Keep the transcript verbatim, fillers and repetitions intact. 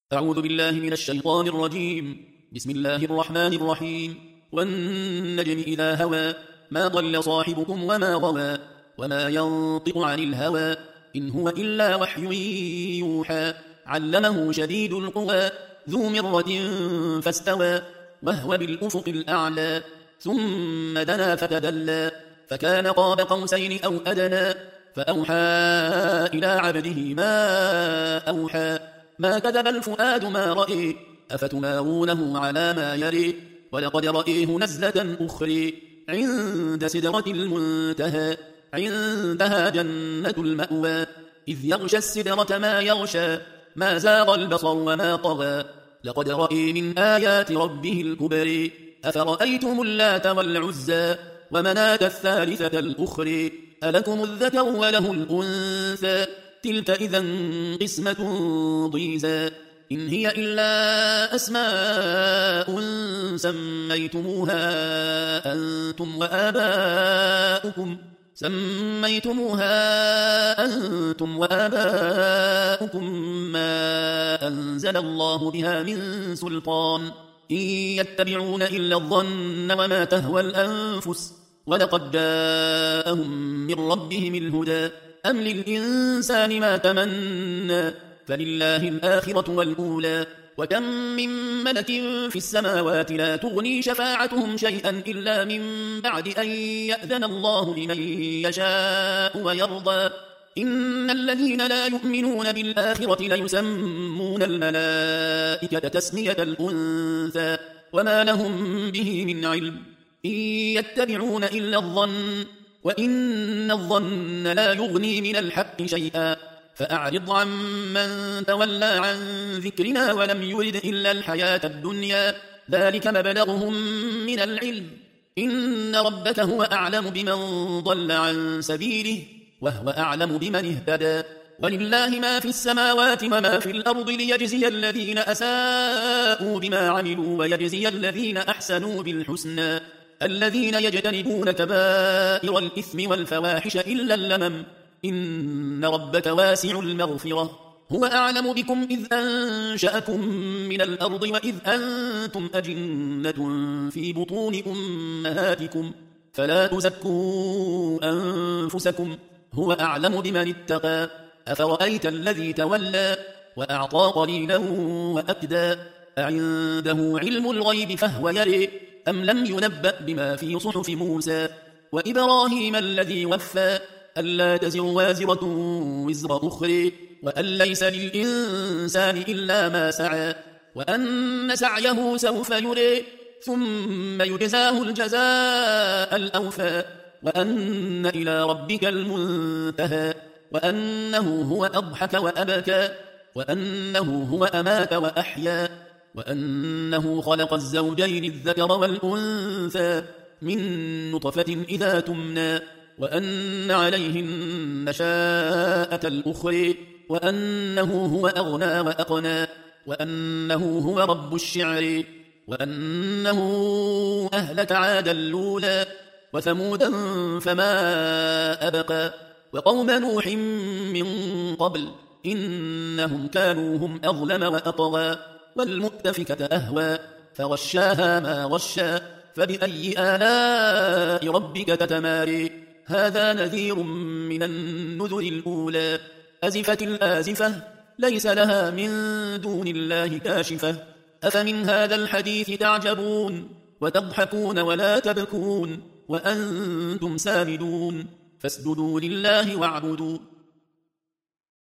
أعوذ بالله من الشيطان الرجيم. بسم الله الرحمن الرحيم. والنجم إذا هوى ما ضل صاحبكم وما غوى وما ينطق عن الهوى إن هو إلا وحي يوحى علمه شديد القوى ذو مرة فاستوى وهو بالأفق الأعلى ثم دنا فتدلى فكان قاب قوسين أو أدنى فأوحى إلى عبده ما أوحى ما كذب الفؤاد ما رأي أفتمارونه على ما يري ولقد رأيه نزلة أخرى عند سدرة المنتهى عندها جنة المأوى إذ يغشى السدرة ما يغشى ما زاغ البصر وما طغى لقد رأي من آيات ربه الكبر أفرأيتم اللات والعزى ومناة الثالثة الأخرى ألكم الذكر وله الأنثى تلك إذا قسمة ضيزى إن هي إلا أسماء سميتموها أنتم وآباؤكم سميتموها أنتم وآباؤكم ما أنزل الله بها من سلطان إن يتبعون إلا الظن وما تهوى الأنفس ولقد جاءهم من ربهم الهدى أم للإنسان ما تمنى فلله الآخرة والأولى وكم من ملك في السماوات لا تغني شفاعتهم شيئا إلا من بعد أن يأذن الله لمن يشاء ويرضى إن الذين لا يؤمنون بالآخرة ليسمون الملائكة تسمية الأنثى وما لهم به من علم إن يتبعون إلا الظن وإن الظن لا يغني من الحق شيئا فأعرض عن من تولى عن ذكرنا ولم يرد إلا الحياة الدنيا ذلك مبلغهم من العلم إن ربك هو أعلم بمن ضل عن سبيله وهو أعلم بمن اهتدى ولله ما في السماوات وما في الأرض ليجزي الذين أساءوا بما عملوا ويجزي الذين أحسنوا بالحسنى الذين يجتنبون كبائر الإثم والفواحش إلا اللمم إن ربك واسع المغفرة هو أعلم بكم إذ أنشأكم من الأرض وإذ أنتم أجنة في بطون أمهاتكم فلا تزكوا أنفسكم هو أعلم بمن اتقى أفرأيت الذي تولى وأعطى قليلا وأكدى أعنده علم الغيب فهو يري أم لم ينبأ بما في صحف موسى وإبراهيم الذي وفى ألا تزر وازرة وزر أخرى وأن ليس للإنسان إلا ما سعى وأن سعيه سوف يري ثم يجزاه الجزاء الأوفى وأن إلى ربك المنتهى وأنه هو أضحك وأبكى وأنه هو أمات وأحيا وأنه خلق الزوجين الذكر والأنثى من نطفة إذا تمنى وأن عليه النشاءة الأخرى وأنه هو أغنى وأقنى وأنه هو رب الشعر وأنه أهلك عادا الأولى وثمودا فما أبقى وقوم نوح من قبل إنهم كانوا هم أظلم وأطغى والمؤتفكة أهوى فغشاها ما غشى فبأي آلاء ربك تتماري هذا نذير من النذر الأولى أزفت الآزفة ليس لها من دون الله كاشفة أفمن هذا الحديث تعجبون وتضحكون ولا تبكون وأنتم سامدون فاسجدوا لله واعبدوا